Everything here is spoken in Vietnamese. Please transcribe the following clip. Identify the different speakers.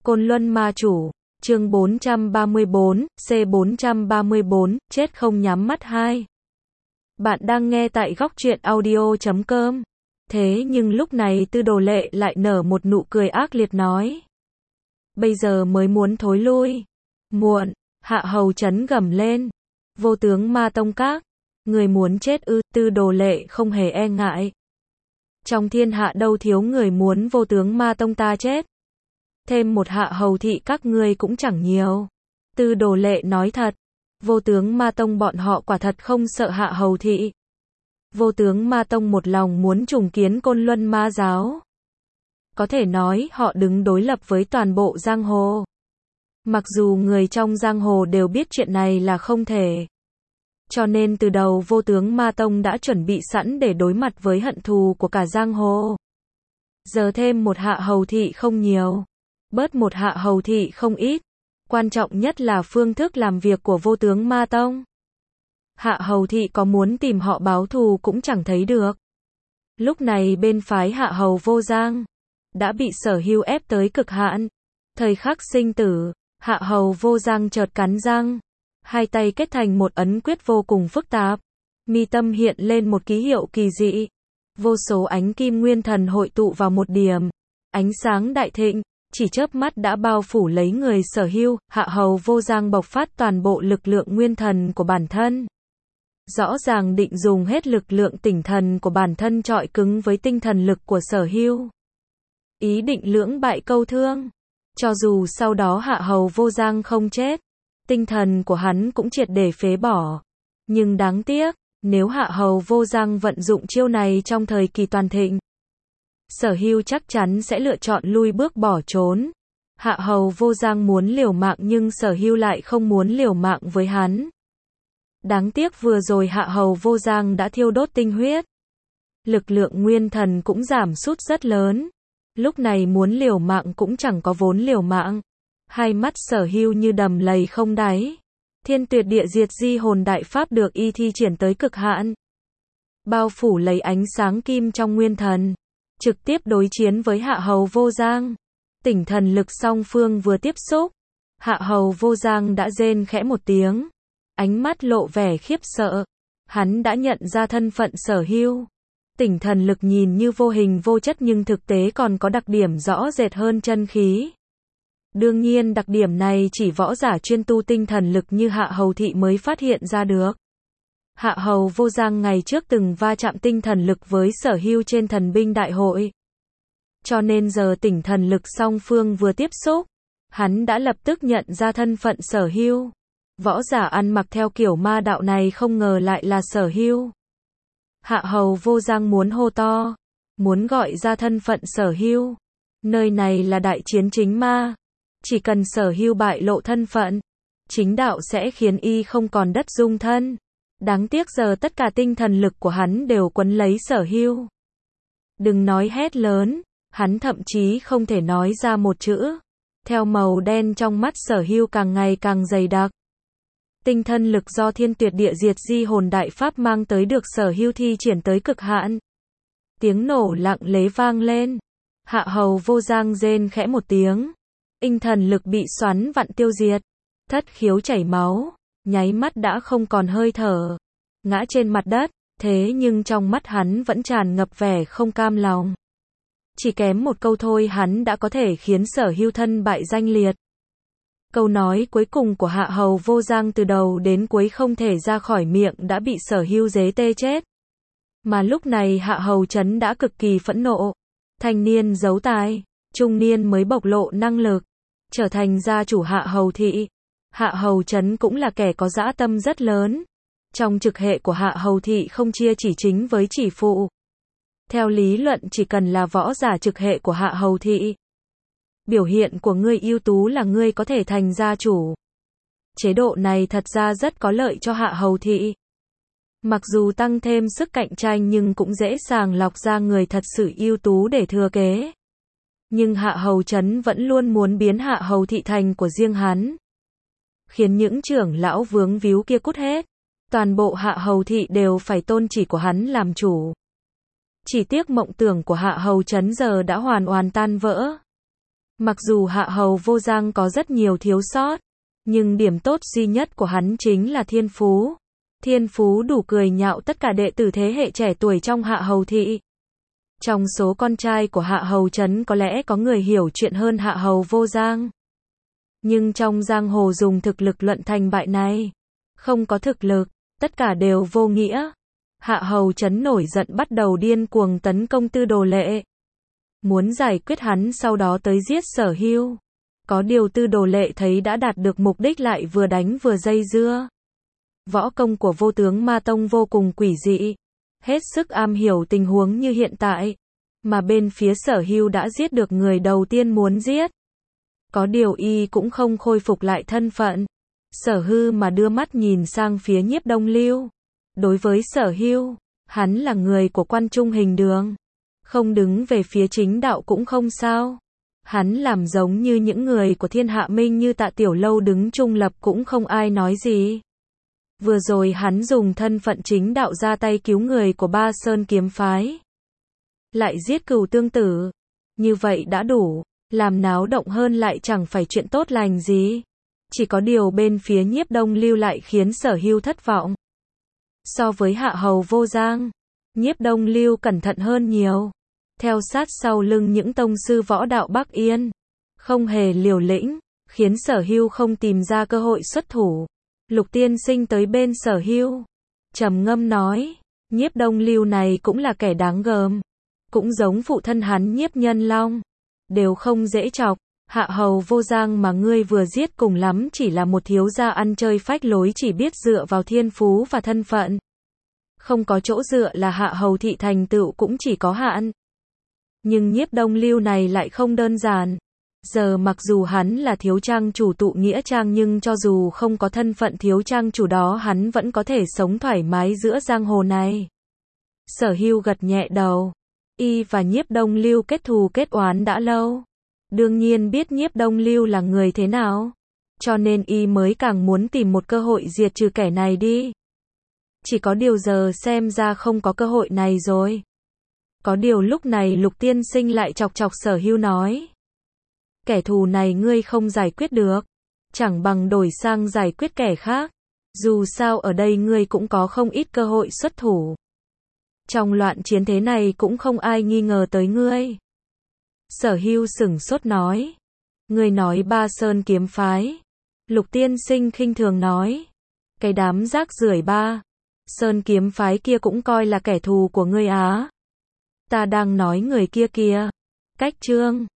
Speaker 1: Côn Luân Ma Chủ, chương 434, C434, chết không nhắm mắt 2. Bạn đang nghe tại góc truyện audio.com. Thế nhưng lúc này Tư Đồ Lệ lại nở một nụ cười ác liệt nói. Bây giờ mới muốn thối lui. Muộn, Hạ Hầu Chấn gầm lên. Vô tướng Ma Tông Các. Người muốn chết ư? Tư Đồ Lệ không hề e ngại. Trong thiên hạ đâu thiếu người muốn vô tướng Ma Tông ta chết. Thêm một Hạ Hầu thị các ngươi cũng chẳng nhiều. Tư Đồ Lệ nói thật. Vô tướng Ma Tông bọn họ quả thật không sợ Hạ Hầu thị. Vô tướng Ma Tông một lòng muốn trùng kiến Côn Luân Ma Giáo. Có thể nói họ đứng đối lập với toàn bộ giang hồ. Mặc dù người trong giang hồ đều biết chuyện này là không thể. Cho nên từ đầu Vô tướng Ma Tông đã chuẩn bị sẵn để đối mặt với hận thù của cả giang hồ. Giờ thêm một Hạ Hầu thị không nhiều. Bớt một Hạ Hầu thị không ít. Quan trọng nhất là phương thức làm việc của Vô tướng Ma Tông. Hạ Hầu thị có muốn tìm họ báo thù cũng chẳng thấy được. Lúc này bên phái Hạ Hầu Vô Giang đã bị Sở Hưu ép tới cực hạn. Thời khắc sinh tử, Hạ Hầu Vô Giang chợt cắn răng, hai tay kết thành một ấn quyết vô cùng phức tạp. Mi tâm hiện lên một ký hiệu kỳ dị. Vô số ánh kim nguyên thần hội tụ vào một điểm. Ánh sáng đại thịnh, chỉ chớp mắt đã bao phủ lấy người Sở Hưu. Hạ Hầu Vô Giang bộc phát toàn bộ lực lượng nguyên thần của bản thân. Rõ ràng định dùng hết lực lượng tinh thần của bản thân chọi cứng với tinh thần lực của Sở Hưu. Ý định lưỡng bại câu thương. Cho dù sau đó Hạ Hầu Vô Giang không chết, tinh thần của hắn cũng triệt để phế bỏ. Nhưng đáng tiếc, nếu Hạ Hầu Vô Giang vận dụng chiêu này trong thời kỳ toàn thịnh, Sở Hưu chắc chắn sẽ lựa chọn lui bước bỏ trốn. Hạ Hầu Vô Giang muốn liều mạng nhưng Sở Hưu lại không muốn liều mạng với hắn. Đáng tiếc vừa rồi Hạ Hầu Vô Giang đã thiêu đốt tinh huyết. Lực lượng nguyên thần cũng giảm sút rất lớn. Lúc này muốn liều mạng cũng chẳng có vốn liều mạng. Hai mắt Sở Hưu như đầm lầy không đáy. Thiên Tuyệt Địa Diệt Di Hồn Đại Pháp được y thi triển tới cực hạn. Bao phủ lấy ánh sáng kim trong nguyên thần. Trực tiếp đối chiến với Hạ Hầu Vô Giang. Tỉnh thần lực song phương vừa tiếp xúc. Hạ Hầu Vô Giang đã rên khẽ một tiếng. Ánh mắt lộ vẻ khiếp sợ. Hắn đã nhận ra thân phận Sở Hưu. Tỉnh thần lực nhìn như vô hình vô chất nhưng thực tế còn có đặc điểm rõ rệt hơn chân khí. Đương nhiên đặc điểm này chỉ võ giả chuyên tu tinh thần lực như Hạ Hầu thị mới phát hiện ra được. Hạ Hầu Vô Giang ngày trước từng va chạm tinh thần lực với Sở Hưu trên thần binh đại hội. Cho nên giờ tỉnh thần lực song phương vừa tiếp xúc, hắn đã lập tức nhận ra thân phận Sở Hưu. Võ giả ăn mặc theo kiểu ma đạo này không ngờ lại là Sở Hưu. Hạ Hầu Vô Giang muốn hô to, muốn gọi ra thân phận Sở Hưu. Nơi này là đại chiến chính ma. Chỉ cần Sở Hưu bại lộ thân phận, chính đạo sẽ khiến y không còn đất dung thân. Đáng tiếc giờ tất cả tinh thần lực của hắn đều quấn lấy Sở Hưu. Đừng nói hét lớn, hắn thậm chí không thể nói ra một chữ. Theo màu đen trong mắt Sở Hưu càng ngày càng dày đặc. Tinh thần lực do Thiên Tuyệt Địa Diệt Di Hồn Đại Pháp mang tới được Sở Hưu thi triển tới cực hạn. Tiếng nổ lặng lẽ vang lên. Hạ Hầu Vô Giang rên khẽ một tiếng. Tinh thần lực bị xoắn vặn tiêu diệt. Thất khiếu chảy máu. Nháy mắt đã không còn hơi thở. Ngã trên mặt đất. Thế nhưng trong mắt hắn vẫn tràn ngập vẻ không cam lòng. Chỉ kém một câu thôi hắn đã có thể khiến Sở Hưu thân bại danh liệt. Câu nói cuối cùng của Hạ Hầu Vô Giang từ đầu đến cuối không thể ra khỏi miệng đã bị Sở Hưu giế tê chết. Mà lúc này Hạ Hầu Chấn đã cực kỳ phẫn nộ. Thanh niên giấu tài, trung niên mới bộc lộ năng lực, trở thành gia chủ Hạ Hầu thị. Hạ Hầu Chấn cũng là kẻ có dã tâm rất lớn. Trong trực hệ của Hạ Hầu thị không chia chỉ chính với chỉ phụ. Theo lý luận chỉ cần là võ giả trực hệ của Hạ Hầu thị, biểu hiện của ngươi ưu tú là ngươi có thể thành gia chủ. Chế độ này thật ra rất có lợi cho Hạ Hầu thị. Mặc dù tăng thêm sức cạnh tranh nhưng cũng dễ dàng lọc ra người thật sự ưu tú để thừa kế. Nhưng Hạ Hầu Chấn vẫn luôn muốn biến Hạ Hầu thị thành của riêng hắn. Khiến những trưởng lão vướng víu kia cút hết. Toàn bộ Hạ Hầu thị đều phải tôn chỉ của hắn làm chủ. Chỉ tiếc mộng tưởng của Hạ Hầu Chấn giờ đã hoàn toàn tan vỡ. Mặc dù Hạ Hầu Vô Giang có rất nhiều thiếu sót, nhưng điểm tốt duy nhất của hắn chính là thiên phú. Thiên phú đủ cười nhạo tất cả đệ tử thế hệ trẻ tuổi trong Hạ Hầu thị. Trong số con trai của Hạ Hầu Trấn có lẽ có người hiểu chuyện hơn Hạ Hầu Vô Giang. Nhưng trong giang hồ dùng thực lực luận thành bại này, không có thực lực, tất cả đều vô nghĩa. Hạ Hầu Trấn nổi giận bắt đầu điên cuồng tấn công Tư Đồ Lệ. Muốn giải quyết hắn sau đó tới giết Sở Hưu. Có điều Tư Đồ Lệ thấy đã đạt được mục đích lại vừa đánh vừa dây dưa. Võ công của Vô Tướng Ma Tông vô cùng quỷ dị. Hết sức am hiểu tình huống như hiện tại. Mà bên phía Sở Hưu đã giết được người đầu tiên muốn giết. Có điều y cũng không khôi phục lại thân phận. Sở Hư mà đưa mắt nhìn sang phía Nhiếp Đông Lưu. Đối với Sở Hưu, hắn là người của Quan Trung Hình Đường. Không đứng về phía chính đạo cũng không sao. Hắn làm giống như những người của Thiên Hạ Minh như Tạ Tiểu Lâu đứng trung lập cũng không ai nói gì. Vừa rồi hắn dùng thân phận chính đạo ra tay cứu người của Ba Sơn kiếm phái. Lại giết Cửu Tương Tử. Như vậy đã đủ. Làm náo động hơn lại chẳng phải chuyện tốt lành gì. Chỉ có điều bên phía Nhiếp Đông Lưu lại khiến Sở Hưu thất vọng. So với Hạ Hầu Vô Giang, Nhiếp Đông Lưu cẩn thận hơn nhiều. Theo sát sau lưng những tông sư võ đạo Bắc Yên. Không hề liều lĩnh, khiến Sở Hưu không tìm ra cơ hội xuất thủ. Lục tiên sinh tới bên Sở Hưu. Trầm ngâm nói, Nhiếp Đông Lưu này cũng là kẻ đáng gờm. Cũng giống phụ thân hắn Nhiếp Nhân Long. Đều không dễ chọc. Hạ Hầu Vô Giang mà ngươi vừa giết cùng lắm chỉ là một thiếu gia ăn chơi phách lối chỉ biết dựa vào thiên phú và thân phận. Không có chỗ dựa là Hạ Hầu thị thành tựu cũng chỉ có hạn. Nhưng Nhiếp Đông Lưu này lại không đơn giản. Giờ mặc dù hắn là thiếu trang chủ tụ nghĩa trang nhưng cho dù không có thân phận thiếu trang chủ đó hắn vẫn có thể sống thoải mái giữa giang hồ này. Sở Hưu gật nhẹ đầu. Y và Nhiếp Đông Lưu kết thù kết oán đã lâu. Đương nhiên biết Nhiếp Đông Lưu là người thế nào. Cho nên y mới càng muốn tìm một cơ hội diệt trừ kẻ này đi. Chỉ có điều giờ xem ra không có cơ hội này rồi. Có điều lúc này Lục tiên sinh lại chọc chọc Sở Hưu nói. Kẻ thù này ngươi không giải quyết được. Chẳng bằng đổi sang giải quyết kẻ khác. Dù sao ở đây ngươi cũng có không ít cơ hội xuất thủ. Trong loạn chiến thế này cũng không ai nghi ngờ tới ngươi. Sở Hưu sửng sốt nói. Ngươi nói Ba Sơn kiếm phái. Lục tiên sinh khinh thường nói. Cái đám rác rưởi Ba Sơn kiếm phái kia cũng coi là kẻ thù của ngươi á. Ta đang nói người kia kìa. Cách Trương.